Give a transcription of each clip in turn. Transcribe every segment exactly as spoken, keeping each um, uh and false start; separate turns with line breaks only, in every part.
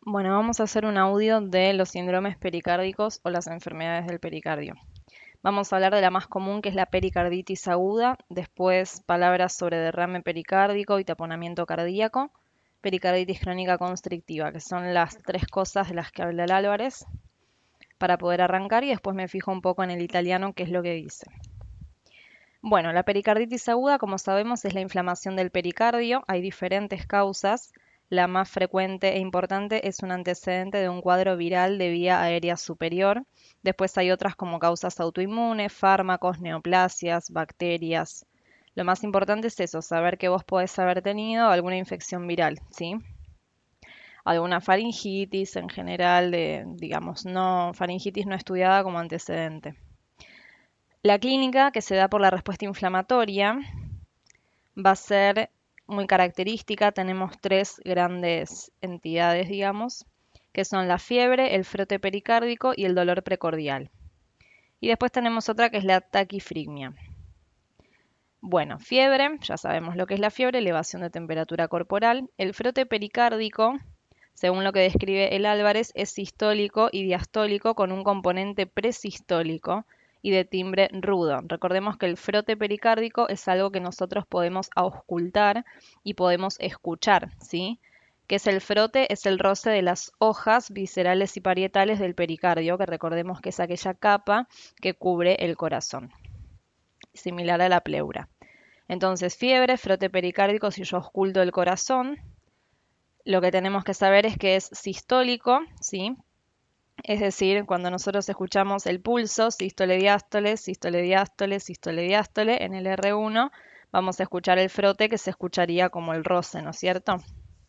Bueno, vamos a hacer un audio de los síndromes pericárdicos o las enfermedades del pericardio. Vamos a hablar de la más común, que es la pericarditis aguda, después palabras sobre derrame pericárdico y taponamiento cardíaco, pericarditis crónica constrictiva, que son las tres cosas de las que habla el Álvarez, para poder arrancar, y después me fijo un poco en el italiano, qué es lo que dice. Bueno, la pericarditis aguda, como sabemos, es la inflamación del pericardio. Hay diferentes causas. La más frecuente e importante es un antecedente de un cuadro viral de vía aérea superior. Después hay otras como causas autoinmunes, fármacos, neoplasias, bacterias. Lo más importante es eso, saber que vos podés haber tenido alguna infección viral, ¿sí? Alguna faringitis en general, de, digamos, no, faringitis no estudiada como antecedente. La clínica, que se da por la respuesta inflamatoria, va a ser muy característica. Tenemos tres grandes entidades, digamos, que son la fiebre, el frote pericárdico y el dolor precordial. Y después tenemos otra que es la taquifrigmia. Bueno, fiebre, ya sabemos lo que es la fiebre, elevación de temperatura corporal. El frote pericárdico, según lo que describe el Álvarez, es sistólico y diastólico con un componente presistólico y de timbre rudo. Recordemos que el frote pericárdico es algo que nosotros podemos auscultar y podemos escuchar, ¿sí? ¿Qué es el frote? Es el roce de las hojas viscerales y parietales del pericardio, que recordemos que es aquella capa que cubre el corazón, similar a la pleura. Entonces, fiebre, frote pericárdico, si yo ausculto el corazón, lo que tenemos que saber es que es sistólico, ¿sí? Es decir, cuando nosotros escuchamos el pulso, sístole, diástole, sístole, diástole, sístole, diástole, en el R uno vamos a escuchar el frote, que se escucharía como el roce, ¿no es cierto?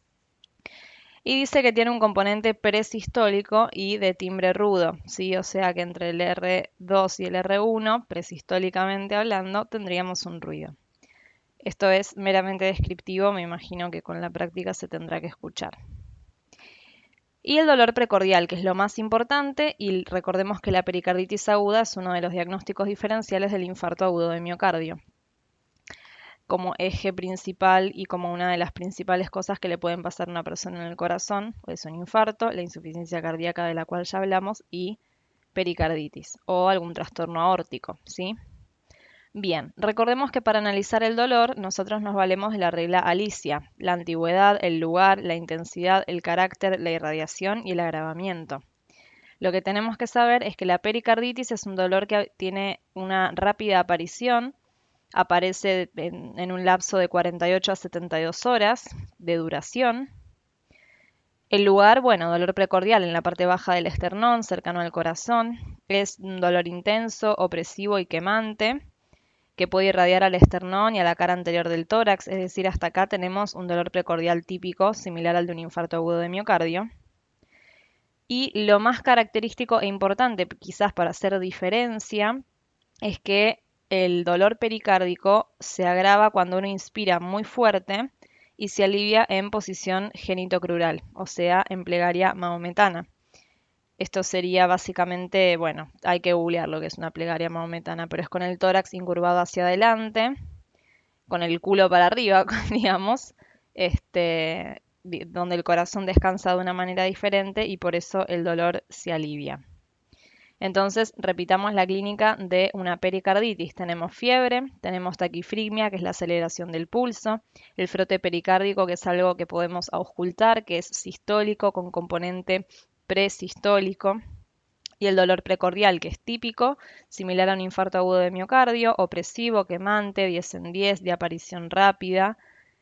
Y dice que tiene un componente presistólico y de timbre rudo, ¿sí? O sea que entre el R dos y el R uno, presistólicamente hablando, tendríamos un ruido. Esto es meramente descriptivo, me imagino que con la práctica se tendrá que escuchar. Y el dolor precordial, que es lo más importante, y recordemos que la pericarditis aguda es uno de los diagnósticos diferenciales del infarto agudo de miocardio, como eje principal y como una de las principales cosas que le pueden pasar a una persona en el corazón, es un infarto, la insuficiencia cardíaca de la cual ya hablamos, y pericarditis, o algún trastorno aórtico, ¿sí? Bien, recordemos que para analizar el dolor nosotros nos valemos de la regla Alicia, la antigüedad, el lugar, la intensidad, el carácter, la irradiación y el agravamiento. Lo que tenemos que saber es que la pericarditis es un dolor que tiene una rápida aparición, aparece en, en un lapso de cuarenta y ocho a setenta y dos horas de duración. El lugar, bueno, dolor precordial en la parte baja del esternón, cercano al corazón, es un dolor intenso, opresivo y quemante, que puede irradiar al esternón y a la cara anterior del tórax, es decir, hasta acá tenemos un dolor precordial típico, similar al de un infarto agudo de miocardio. Y lo más característico e importante, quizás para hacer diferencia, es que el dolor pericárdico se agrava cuando uno inspira muy fuerte y se alivia en posición genitocrural, o sea, en plegaria mahometana. Esto sería básicamente, bueno, hay que googlear lo que es una plegaria mahometana, pero es con el tórax incurvado hacia adelante, con el culo para arriba, digamos, este, donde el corazón descansa de una manera diferente y por eso el dolor se alivia. Entonces, repitamos la clínica de una pericarditis. Tenemos fiebre, tenemos taquifrigmia, que es la aceleración del pulso, el frote pericárdico, que es algo que podemos auscultar, que es sistólico con componente presistólico, y el dolor precordial, que es típico, similar a un infarto agudo de miocardio, opresivo, quemante, diez en diez, de aparición rápida,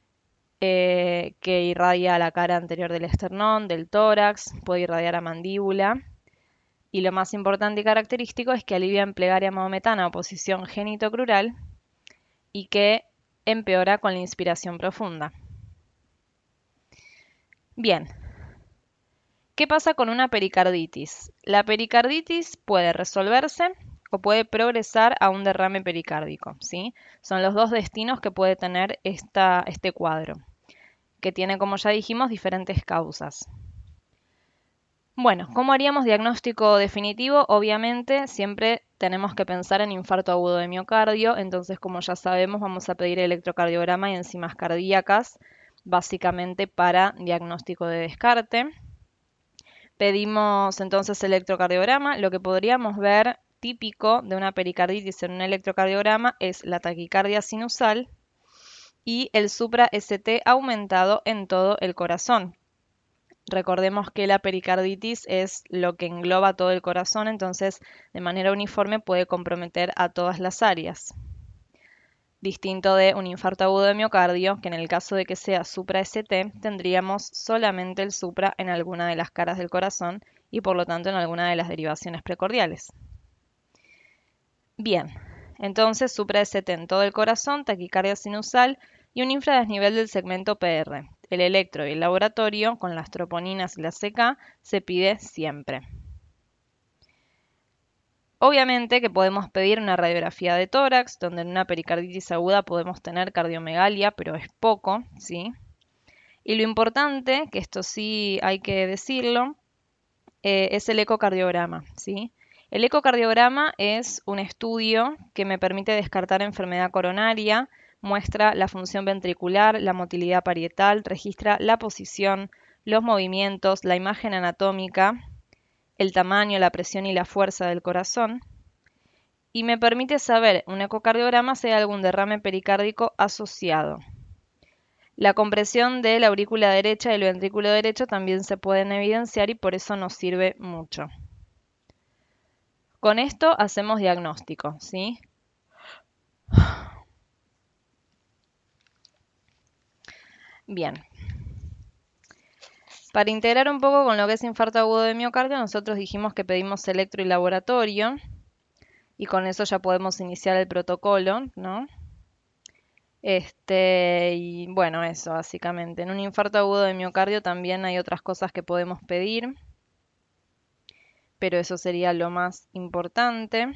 eh, que irradia a la cara anterior del esternón, del tórax, puede irradiar a mandíbula. Y lo más importante y característico es que alivia en plegaria mahometana o posición genitocrural y que empeora con la inspiración profunda. Bien, ¿qué pasa con una pericarditis? La pericarditis puede resolverse o puede progresar a un derrame pericárdico, ¿sí? Son los dos destinos que puede tener esta, este cuadro, que tiene, como ya dijimos, diferentes causas. Bueno, ¿cómo haríamos diagnóstico definitivo? Obviamente siempre tenemos que pensar en infarto agudo de miocardio, entonces como ya sabemos vamos a pedir electrocardiograma y enzimas cardíacas, básicamente para diagnóstico de descarte. Pedimos entonces electrocardiograma. Lo que podríamos ver típico de una pericarditis en un electrocardiograma es la taquicardia sinusal y el supra-S T aumentado en todo el corazón. Recordemos que la pericarditis es lo que engloba todo el corazón, entonces de manera uniforme puede comprometer a todas las áreas. Distinto de un infarto agudo de miocardio, que en el caso de que sea supra-S T, tendríamos solamente el supra en alguna de las caras del corazón y por lo tanto en alguna de las derivaciones precordiales. Bien, entonces supra-S T en todo el corazón, taquicardia sinusal y un infradesnivel del segmento P R. El electro y el laboratorio, con las troponinas y la C K, se pide siempre. Obviamente que podemos pedir una radiografía de tórax, donde en una pericarditis aguda podemos tener cardiomegalia, pero es poco, ¿sí? Y lo importante, que esto sí hay que decirlo, eh, es el ecocardiograma, ¿sí? El ecocardiograma es un estudio que me permite descartar enfermedad coronaria, muestra la función ventricular, la motilidad parietal, registra la posición, los movimientos, la imagen anatómica, el tamaño, la presión y la fuerza del corazón, y me permite saber un ecocardiograma si hay algún derrame pericárdico asociado. La compresión de la aurícula derecha y el ventrículo derecho también se pueden evidenciar y por eso nos sirve mucho. Con esto hacemos diagnóstico, ¿sí? Bien. Para integrar un poco con lo que es infarto agudo de miocardio, nosotros dijimos que pedimos electro y laboratorio, y con eso ya podemos iniciar el protocolo, ¿no? Este, y bueno, eso básicamente. En un infarto agudo de miocardio también hay otras cosas que podemos pedir, pero eso sería lo más importante.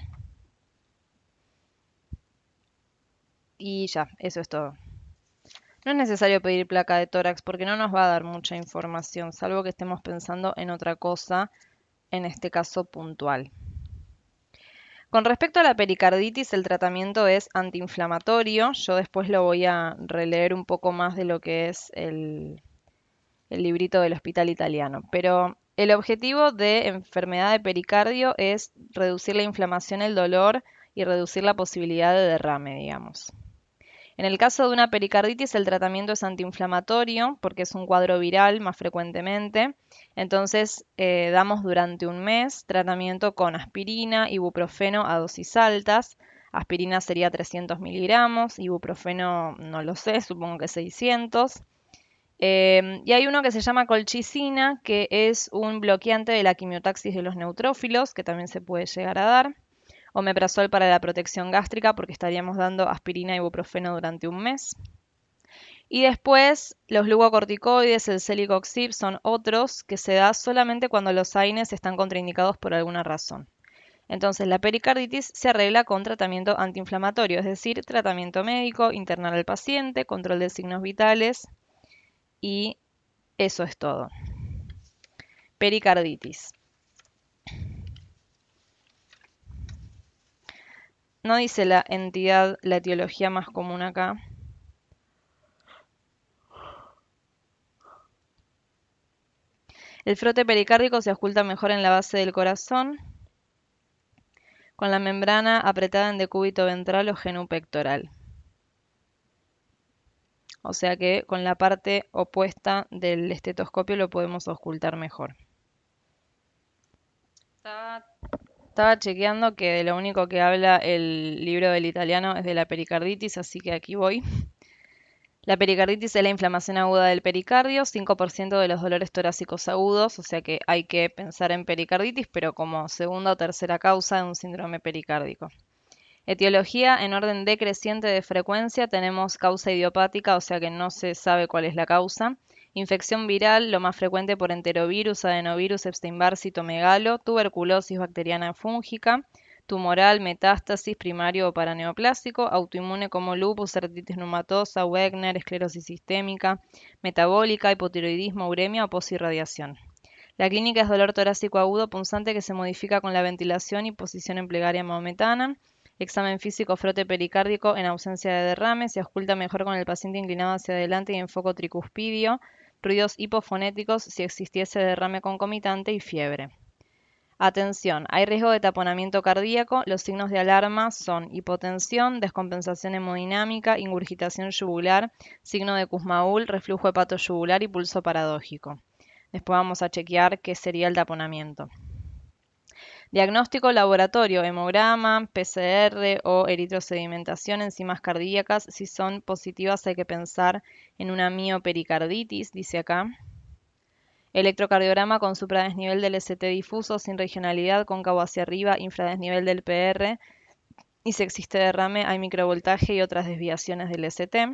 Y ya, eso es todo. No es necesario pedir placa de tórax porque no nos va a dar mucha información, salvo que estemos pensando en otra cosa, en este caso puntual. Con respecto a la pericarditis, el tratamiento es antiinflamatorio. Yo después lo voy a releer un poco más de lo que es el, el librito del Hospital Italiano. Pero el objetivo de enfermedad de pericardio es reducir la inflamación, el dolor y reducir la posibilidad de derrame, digamos. En el caso de una pericarditis, el tratamiento es antiinflamatorio porque es un cuadro viral más frecuentemente. Entonces, eh, damos durante un mes tratamiento con aspirina, ibuprofeno a dosis altas. Aspirina sería trescientos miligramos, ibuprofeno no lo sé, supongo que seiscientos. Eh, y hay uno que se llama colchicina, que es un bloqueante de la quimiotaxis de los neutrófilos, que también se puede llegar a dar. Omeprazol para la protección gástrica, porque estaríamos dando aspirina y ibuprofeno durante un mes. Y después, los glucocorticoides, el celecoxib, son otros que se da solamente cuando los A I N E S están contraindicados por alguna razón. Entonces, la pericarditis se arregla con tratamiento antiinflamatorio, es decir, tratamiento médico, internar al paciente, control de signos vitales y eso es todo. Pericarditis. No dice la entidad, la etiología más común acá. El frote pericárdico se oculta mejor en la base del corazón, con la membrana apretada en decúbito ventral o genupectoral. O sea que con la parte opuesta del estetoscopio lo podemos ocultar mejor. Estaba, estaba chequeando que de lo único que habla el libro del italiano es de la pericarditis, así que aquí voy. La pericarditis es la inflamación aguda del pericardio, cinco por ciento de los dolores torácicos agudos, o sea que hay que pensar en pericarditis, pero como segunda o tercera causa de un síndrome pericárdico. Etiología en orden decreciente de frecuencia, tenemos causa idiopática, o sea que no se sabe cuál es la causa. Infección viral, lo más frecuente por enterovirus, adenovirus, Epstein-Barr, citomegalo, tuberculosis bacteriana fúngica, tumoral, metástasis, primario o paraneoplásico, autoinmune como lupus, artritis reumatosa, Wegener, esclerosis sistémica, metabólica, hipotiroidismo, uremia o posirradiación. La clínica es dolor torácico agudo punzante que se modifica con la ventilación y posición en plegaria maometana. Examen físico, frote pericárdico en ausencia de derrame, se oculta mejor con el paciente inclinado hacia adelante y en foco tricuspidio. ruidos hipofonéticos si existiese derrame concomitante y fiebre. Atención, hay riesgo de taponamiento cardíaco. Los signos de alarma son hipotensión, descompensación hemodinámica, ingurgitación yugular, signo de Kussmaul, reflujo hepatoyugular y pulso paradójico. Después vamos a chequear qué sería el taponamiento. Diagnóstico laboratorio, hemograma, P C R o eritrosedimentación, enzimas cardíacas. Si son positivas hay que pensar en una miopericarditis, dice acá. Electrocardiograma con supradesnivel del S T difuso, sin regionalidad, cóncavo hacia arriba, infradesnivel del P R. Y si existe derrame hay microvoltaje y otras desviaciones del S T.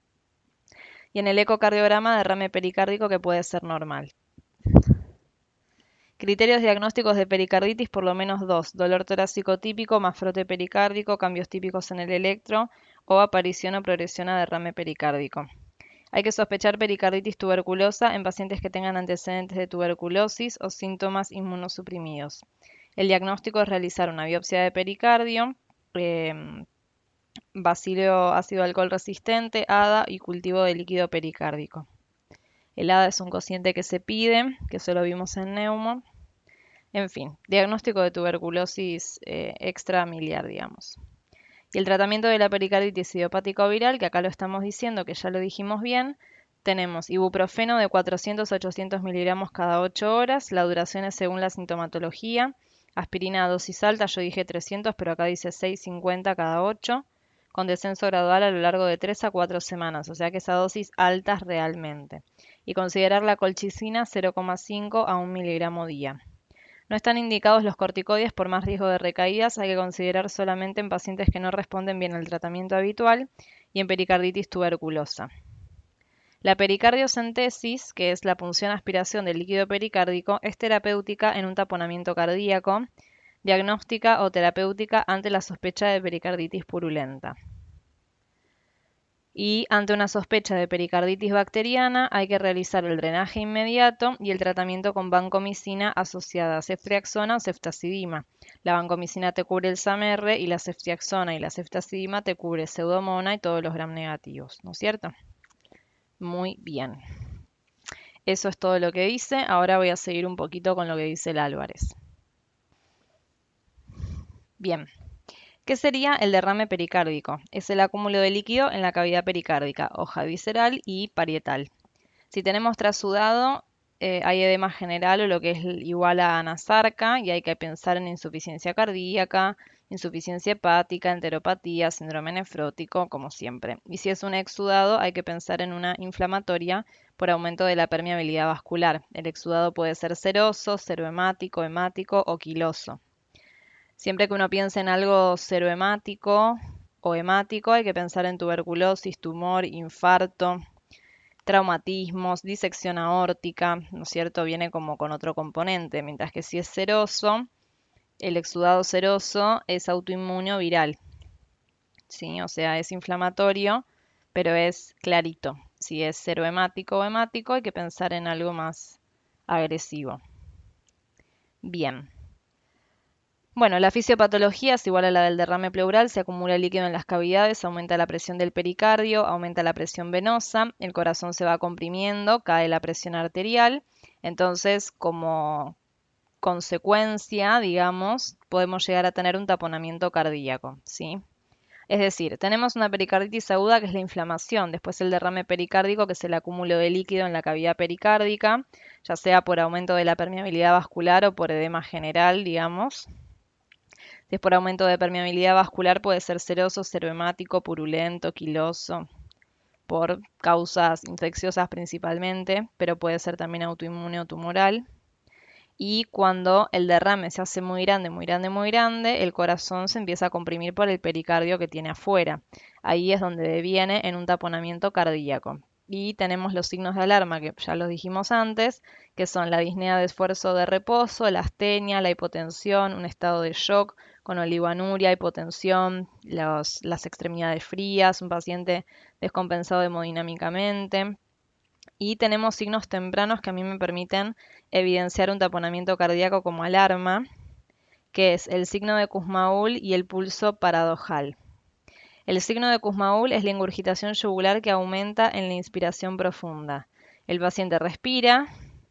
Y en el ecocardiograma derrame pericárdico que puede ser normal. Criterios diagnósticos de pericarditis por lo menos dos: dolor torácico típico más frote pericárdico, cambios típicos en el electro o aparición o progresión a derrame pericárdico. Hay que sospechar pericarditis tuberculosa en pacientes que tengan antecedentes de tuberculosis o síntomas inmunosuprimidos. El diagnóstico es realizar una biopsia de pericardio, eh, bacilo ácido alcohol resistente, A D A y cultivo de líquido pericárdico. El A D A es un cociente que se pide, que eso lo vimos en neumo. En fin, diagnóstico de tuberculosis eh, extramiliar, digamos. Y el tratamiento de la pericarditis idiopática o viral, que acá lo estamos diciendo, que ya lo dijimos bien, tenemos ibuprofeno de cuatrocientos a ochocientos miligramos cada ocho horas, la duración es según la sintomatología, aspirina a dosis alta, yo dije trescientos, pero acá dice seiscientos cincuenta cada ocho, con descenso gradual a lo largo de tres a cuatro semanas, o sea que esa dosis alta realmente. Y considerar la colchicina cero coma cinco a un miligramo día. No están indicados los corticoides por más riesgo de recaídas, hay que considerar solamente en pacientes que no responden bien al tratamiento habitual y en pericarditis tuberculosa. La pericardiocentesis, que es la punción-aspiración del líquido pericárdico, es terapéutica en un taponamiento cardíaco, diagnóstica o terapéutica ante la sospecha de pericarditis purulenta. Y ante una sospecha de pericarditis bacteriana hay que realizar el drenaje inmediato y el tratamiento con vancomicina asociada a ceftriaxona o ceftazidima. La vancomicina te cubre el S A M R y la ceftriaxona y la ceftazidima te cubre pseudomona y todos los gram negativos, ¿no es cierto? Muy bien. Eso es todo lo que dice. Ahora voy a seguir un poquito con lo que dice el Álvarez. Bien. ¿Qué sería el derrame pericárdico? Es el acúmulo de líquido en la cavidad pericárdica, hoja visceral y parietal. Si tenemos trasudado, eh, hay edema general o lo que es igual a anasarca y hay que pensar en insuficiencia cardíaca, insuficiencia hepática, enteropatía, síndrome nefrótico, como siempre. Y si es un exudado, hay que pensar en una inflamatoria por aumento de la permeabilidad vascular. El exudado puede ser seroso, serohemático, hemático o quiloso. Siempre que uno piense en algo serohemático o hemático, hay que pensar en tuberculosis, tumor, infarto, traumatismos, disección aórtica, ¿no es cierto? Viene como con otro componente, mientras que si es seroso, el exudado seroso es autoinmune o viral, ¿sí? O sea, es inflamatorio, pero es clarito. Si es serohemático o hemático, hay que pensar en algo más agresivo. Bien. Bueno, la fisiopatología es igual a la del derrame pleural, se acumula líquido en las cavidades, aumenta la presión del pericardio, aumenta la presión venosa, el corazón se va comprimiendo, cae la presión arterial, entonces como consecuencia, digamos, podemos llegar a tener un taponamiento cardíaco, ¿sí? Es decir, tenemos una pericarditis aguda que es la inflamación, después el derrame pericárdico que es el acúmulo de líquido en la cavidad pericárdica, ya sea por aumento de la permeabilidad vascular o por edema general, digamos. Si es por aumento de permeabilidad vascular, puede ser seroso, serohemático, purulento, quiloso, por causas infecciosas principalmente, pero puede ser también autoinmune o tumoral. Y cuando el derrame se hace muy grande, muy grande, muy grande, el corazón se empieza a comprimir por el pericardio que tiene afuera. Ahí es donde deviene en un taponamiento cardíaco. Y tenemos los signos de alarma, que ya los dijimos antes, que son la disnea de esfuerzo de reposo, la astenia, la hipotensión, un estado de shock con oligoanuria, hipotensión, los, las extremidades frías, un paciente descompensado hemodinámicamente. Y tenemos signos tempranos que a mí me permiten evidenciar un taponamiento cardíaco como alarma, que es el signo de Kussmaul y el pulso paradojal. El signo de Kussmaul es la ingurgitación yugular que aumenta en la inspiración profunda. El paciente respira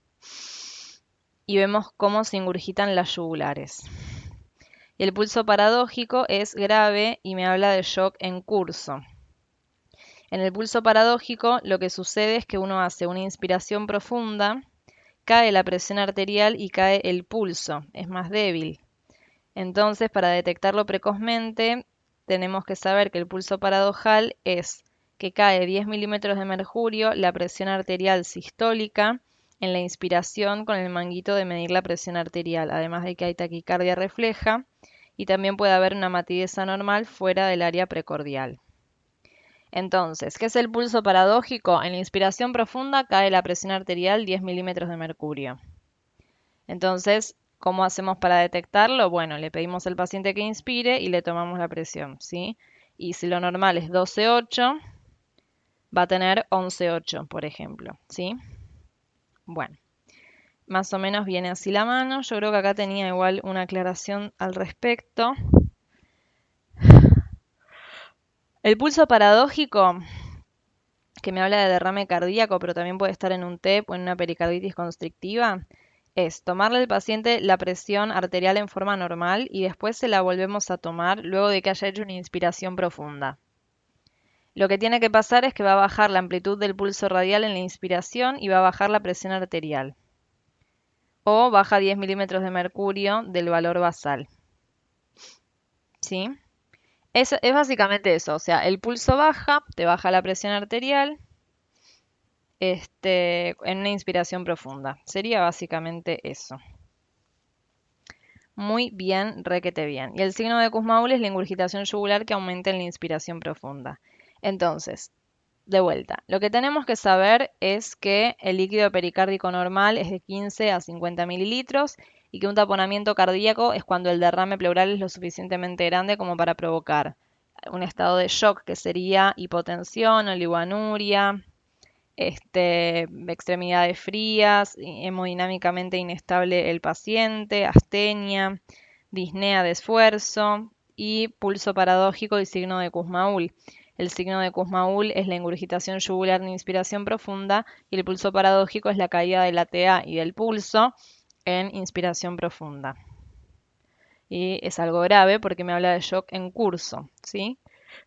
y vemos cómo se ingurgitan las yugulares. Y el pulso paradójico es grave y me habla de shock en curso. En el pulso paradójico lo que sucede es que uno hace una inspiración profunda, cae la presión arterial y cae el pulso, es más débil. Entonces, para detectarlo precozmente, tenemos que saber que el pulso paradojal es que cae diez milímetros de mercurio la presión arterial sistólica en la inspiración con el manguito de medir la presión arterial, además de que hay taquicardia refleja y también puede haber una matidez anormal fuera del área precordial. Entonces, ¿qué es el pulso paradójico? En la inspiración profunda cae la presión arterial diez milímetros de mercurio. Entonces, ¿cómo hacemos para detectarlo? Bueno, le pedimos al paciente que inspire y le tomamos la presión, ¿sí? Y si lo normal es doce coma ocho, va a tener once coma ocho, por ejemplo, ¿sí? Bueno, más o menos viene así la mano. Yo creo que acá tenía igual una aclaración al respecto. El pulso paradójico, que me habla de derrame cardíaco, pero también puede estar en un T E P o en una pericarditis constrictiva, es tomarle al paciente la presión arterial en forma normal y después se la volvemos a tomar luego de que haya hecho una inspiración profunda. Lo que tiene que pasar es que va a bajar la amplitud del pulso radial en la inspiración y va a bajar la presión arterial. O baja diez milímetros de mercurio del valor basal. ¿Sí? Es, es básicamente eso, o sea, el pulso baja, te baja la presión arterial, este, en una inspiración profunda. Sería básicamente eso. Muy bien, requete bien. Y el signo de Kussmaul es la ingurgitación yugular que aumenta en la inspiración profunda. Entonces, de vuelta, lo que tenemos que saber es que el líquido pericárdico normal es de quince a cincuenta mililitros y que un taponamiento cardíaco es cuando el derrame pleural es lo suficientemente grande como para provocar un estado de shock, que sería hipotensión, oligoanuria, este, extremidades frías, hemodinámicamente inestable el paciente, astenia, disnea de esfuerzo y pulso paradójico y signo de Kussmaul. El signo de Kussmaul es la ingurgitación yugular de inspiración profunda y el pulso paradójico es la caída de la T A y del pulso en inspiración profunda. Y es algo grave porque me habla de shock en curso, ¿sí?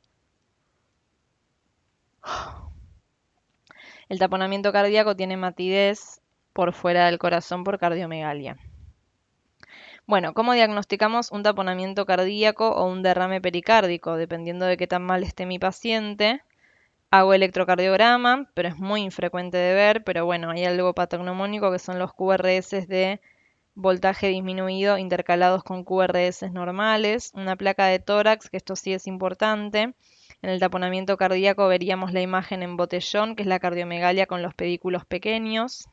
El taponamiento cardíaco tiene matidez por fuera del corazón por cardiomegalia. Bueno, ¿cómo diagnosticamos un taponamiento cardíaco o un derrame pericárdico? Dependiendo de qué tan mal esté mi paciente, hago electrocardiograma, pero es muy infrecuente de ver, pero bueno, hay algo patognomónico que son los Q R S de voltaje disminuido intercalados con Q R S normales, una placa de tórax, que esto sí es importante. En el taponamiento cardíaco veríamos la imagen en botellón, que es la cardiomegalia con los pedículos pequeños.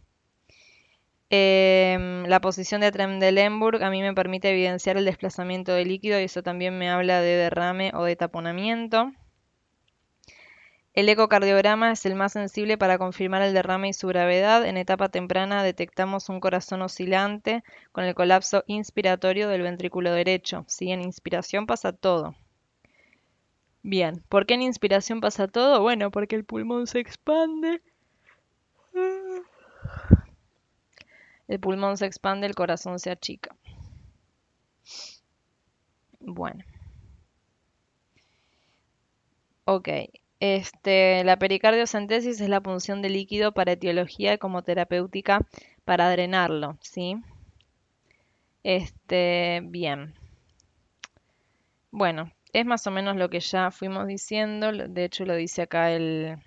Eh, la posición de Trendelenburg a mí me permite evidenciar el desplazamiento de líquido y eso también me habla de derrame o de taponamiento. El ecocardiograma es el más sensible para confirmar el derrame y su gravedad. En etapa temprana detectamos un corazón oscilante con el colapso inspiratorio del ventrículo derecho. ¿Sí? En inspiración pasa todo. Bien, ¿por qué en inspiración pasa todo? Bueno, porque el pulmón se expande. El pulmón se expande, el corazón se achica. Bueno. Ok. Este, la pericardiocentesis es la punción de líquido para etiología y como terapéutica para drenarlo, ¿sí? Este, bien. Bueno, es más o menos lo que ya fuimos diciendo. De hecho, lo dice acá el,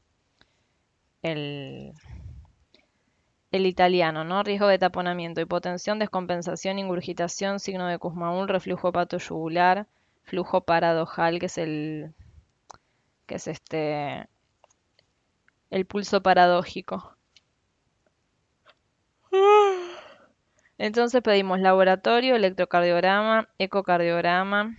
el, el italiano, ¿no? Riesgo de taponamiento, hipotensión, descompensación, ingurgitación, signo de Kussmaul, reflujo hepatoyugular, flujo paradojal, que es el, que es este, el pulso paradójico. Entonces pedimos laboratorio, electrocardiograma, ecocardiograma,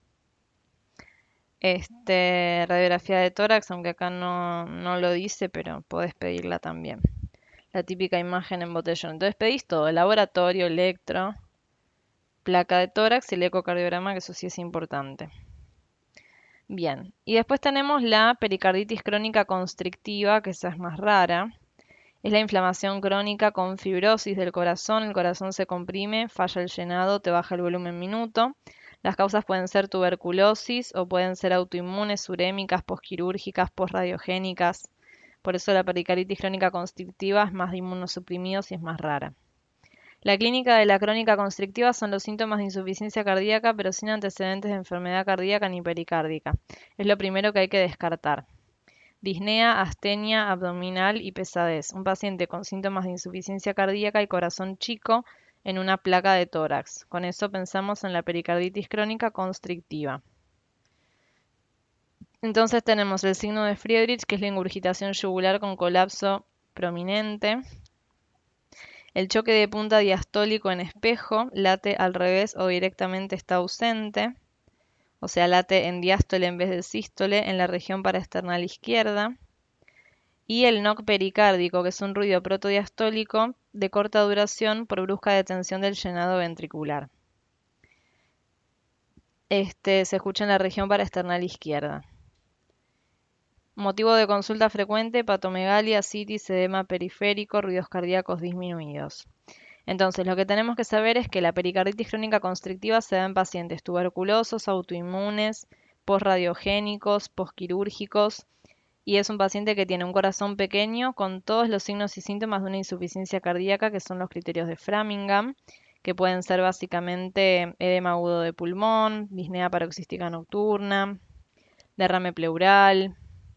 este, radiografía de tórax, aunque acá no, no lo dice, pero podés pedirla también. La típica imagen en botellón. Entonces pedís todo, laboratorio, electro, placa de tórax y el ecocardiograma, que eso sí es importante. Bien, y después tenemos la pericarditis crónica constrictiva, que esa es más rara. Es la inflamación crónica con fibrosis del corazón, el corazón se comprime, falla el llenado, te baja el volumen minuto. Las causas pueden ser tuberculosis o pueden ser autoinmunes, urémicas, posquirúrgicas, posradiogénicas. Por eso la pericarditis crónica constrictiva es más de inmunosuprimidos y es más rara. La clínica de la crónica constrictiva son los síntomas de insuficiencia cardíaca, pero sin antecedentes de enfermedad cardíaca ni pericárdica. Es lo primero que hay que descartar. Disnea, astenia abdominal y pesadez. Un paciente con síntomas de insuficiencia cardíaca y corazón chico en una placa de tórax. Con eso pensamos en la pericarditis crónica constrictiva. Entonces tenemos el signo de Friedrich, que es la ingurgitación yugular con colapso prominente. El choque de punta diastólico en espejo, late al revés o directamente está ausente, o sea, late en diástole en vez de sístole en la región paraesternal izquierda. Y el knock pericárdico, que es un ruido protodiastólico de corta duración por brusca detención del llenado ventricular. Este se escucha en la región paraesternal izquierda. Motivo de consulta frecuente, hepatomegalia, citis, edema periférico, ruidos cardíacos disminuidos. Entonces, lo que tenemos que saber es que la pericarditis crónica constrictiva se da en pacientes tuberculosos, autoinmunes, posradiogénicos, posquirúrgicos, y es un paciente que tiene un corazón pequeño con todos los signos y síntomas de una insuficiencia cardíaca, que son los criterios de Framingham, que pueden ser básicamente edema agudo de pulmón, disnea paroxística nocturna, derrame pleural,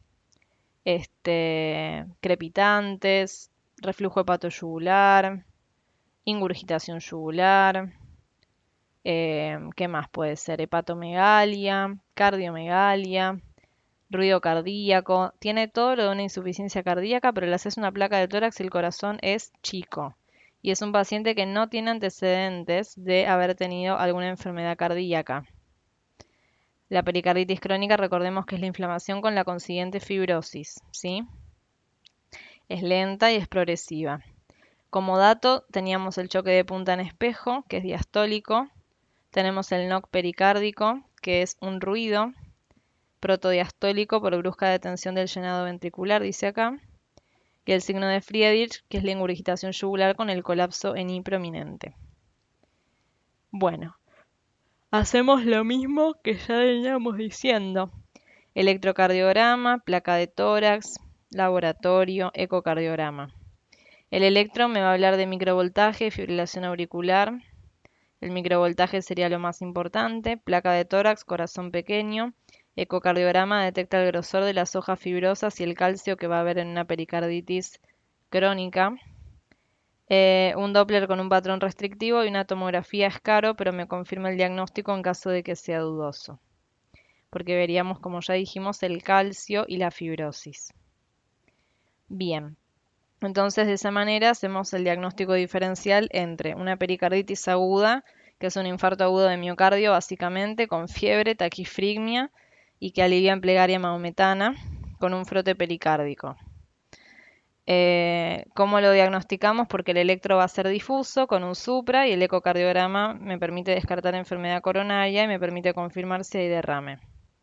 este, crepitantes, reflujo hepatoyugular, ingurgitación yugular, eh, ¿qué más puede ser? Hepatomegalia, cardiomegalia, ruido cardíaco. Tiene todo lo de una insuficiencia cardíaca, pero le haces una placa de tórax y el corazón es chico. Y es un paciente que no tiene antecedentes de haber tenido alguna enfermedad cardíaca. La pericarditis crónica, recordemos que es la inflamación con la consiguiente fibrosis, ¿sí? Es lenta y es progresiva. Como dato, teníamos el choque de punta en espejo, que es diastólico. Tenemos el knock pericárdico, que es un ruido protodiastólico por brusca detención del llenado ventricular, dice acá. Y el signo de Friedrich, que es la ingurgitación yugular con el colapso en I prominente. Bueno, hacemos lo mismo que ya veníamos diciendo. Electrocardiograma, placa de tórax, laboratorio, ecocardiograma. El electro me va a hablar de microvoltaje, fibrilación auricular. El microvoltaje sería lo más importante. Placa de tórax, corazón pequeño. Ecocardiograma detecta el grosor de las hojas fibrosas y el calcio que va a haber en una pericarditis crónica. Eh, un Doppler con un patrón restrictivo y una tomografía es caro, pero me confirma el diagnóstico en caso de que sea dudoso. Porque veríamos, como ya dijimos, el calcio y la fibrosis. Bien. Entonces, de esa manera hacemos el diagnóstico diferencial entre una pericarditis aguda, que es un infarto agudo de miocardio básicamente, con fiebre, taquifrigmia y que alivia en plegaria maometana, con un frote pericárdico. Eh, ¿Cómo lo diagnosticamos? Porque el electro va a ser difuso con un supra y el ecocardiograma me permite descartar enfermedad coronaria y me permite confirmar si hay derrame.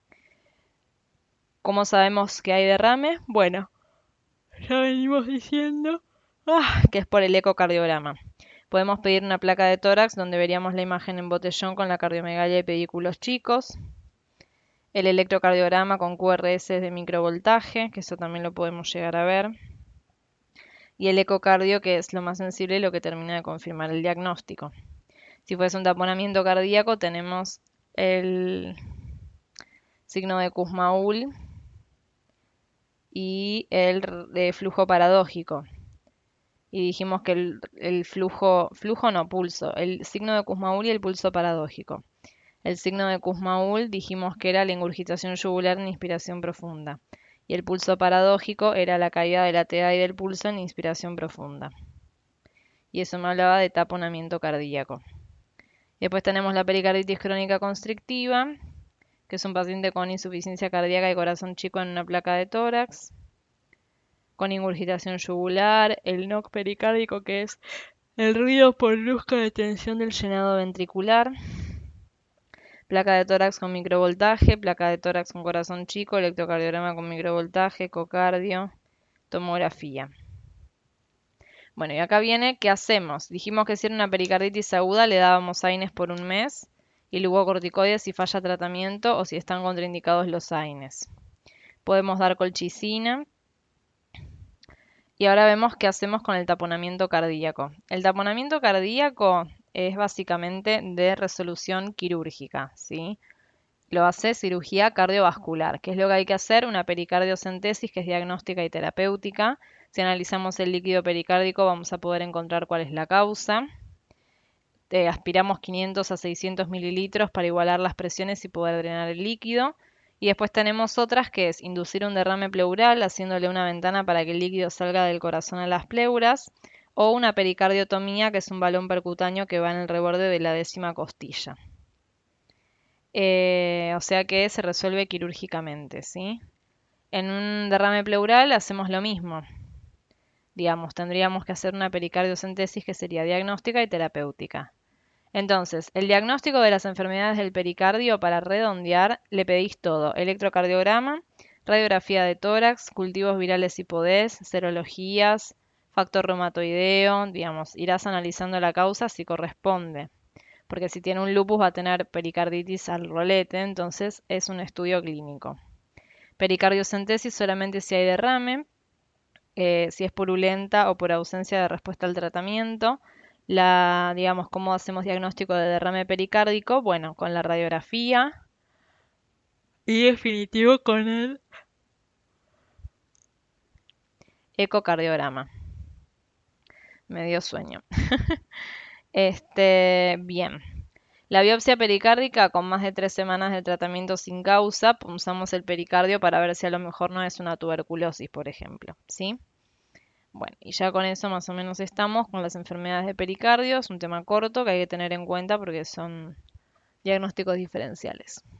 ¿Cómo sabemos que hay derrame? Bueno, ya venimos diciendo ah, que es por el ecocardiograma. Podemos pedir una placa de tórax donde veríamos la imagen en botellón con la cardiomegalia y pedículos chicos. El electrocardiograma con Q R S de microvoltaje, que eso también lo podemos llegar a ver. Y el ecocardio, que es lo más sensible y lo que termina de confirmar el diagnóstico. Si fuese un taponamiento cardíaco, tenemos el signo de Kussmaul y el de flujo paradójico. Y dijimos que el, el flujo, flujo no, pulso, el signo de Kussmaul y el pulso paradójico. El signo de Kussmaul dijimos que era la ingurgitación yugular en inspiración profunda. Y el pulso paradójico era la caída de la T A I del pulso en inspiración profunda. Y eso me hablaba de taponamiento cardíaco. Después tenemos la pericarditis crónica constrictiva, que es un paciente con insuficiencia cardíaca y corazón chico en una placa de tórax, con ingurgitación yugular, el knock pericárdico, que es el ruido por brusca detención del llenado ventricular, placa de tórax con microvoltaje, placa de tórax con corazón chico, electrocardiograma con microvoltaje, ecocardio, tomografía. Bueno, y acá viene, ¿qué hacemos? Dijimos que si era una pericarditis aguda le dábamos AINES por un mes y luego corticoides si falla tratamiento o si están contraindicados los AINES. Podemos dar colchicina. Y ahora vemos qué hacemos con el taponamiento cardíaco. El taponamiento cardíaco es básicamente de resolución quirúrgica, ¿sí? Lo hace cirugía cardiovascular, que es lo que hay que hacer, una pericardiocentesis que es diagnóstica y terapéutica. Si analizamos el líquido pericárdico vamos a poder encontrar cuál es la causa. Eh, aspiramos quinientos a seiscientos mililitros para igualar las presiones y poder drenar el líquido. Y después tenemos otras que es inducir un derrame pleural haciéndole una ventana para que el líquido salga del corazón a las pleuras. O una pericardiotomía que es un balón percutáneo que va en el reborde de la décima costilla. Eh, o sea que se resuelve quirúrgicamente, ¿sí? En un derrame pleural hacemos lo mismo. Digamos, tendríamos que hacer una pericardiocentesis que sería diagnóstica y terapéutica. Entonces, el diagnóstico de las enfermedades del pericardio, para redondear, le pedís todo: electrocardiograma, radiografía de tórax, cultivos virales y podés, serologías, factor reumatoideo, digamos, irás analizando la causa si corresponde. Porque si tiene un lupus va a tener pericarditis al rolete, entonces es un estudio clínico. Pericardiocentesis solamente si hay derrame, eh, si es purulenta o por ausencia de respuesta al tratamiento. La, digamos, ¿cómo hacemos diagnóstico de derrame pericárdico? Bueno, con la radiografía y definitivo con el ecocardiograma. Me dio sueño. Este, bien. La biopsia pericárdica con más de tres semanas de tratamiento sin causa, punzamos el pericardio para ver si a lo mejor no es una tuberculosis, por ejemplo, ¿sí? Bueno, y ya con eso más o menos estamos con las enfermedades de pericardio. Es un tema corto que hay que tener en cuenta porque son diagnósticos diferenciales.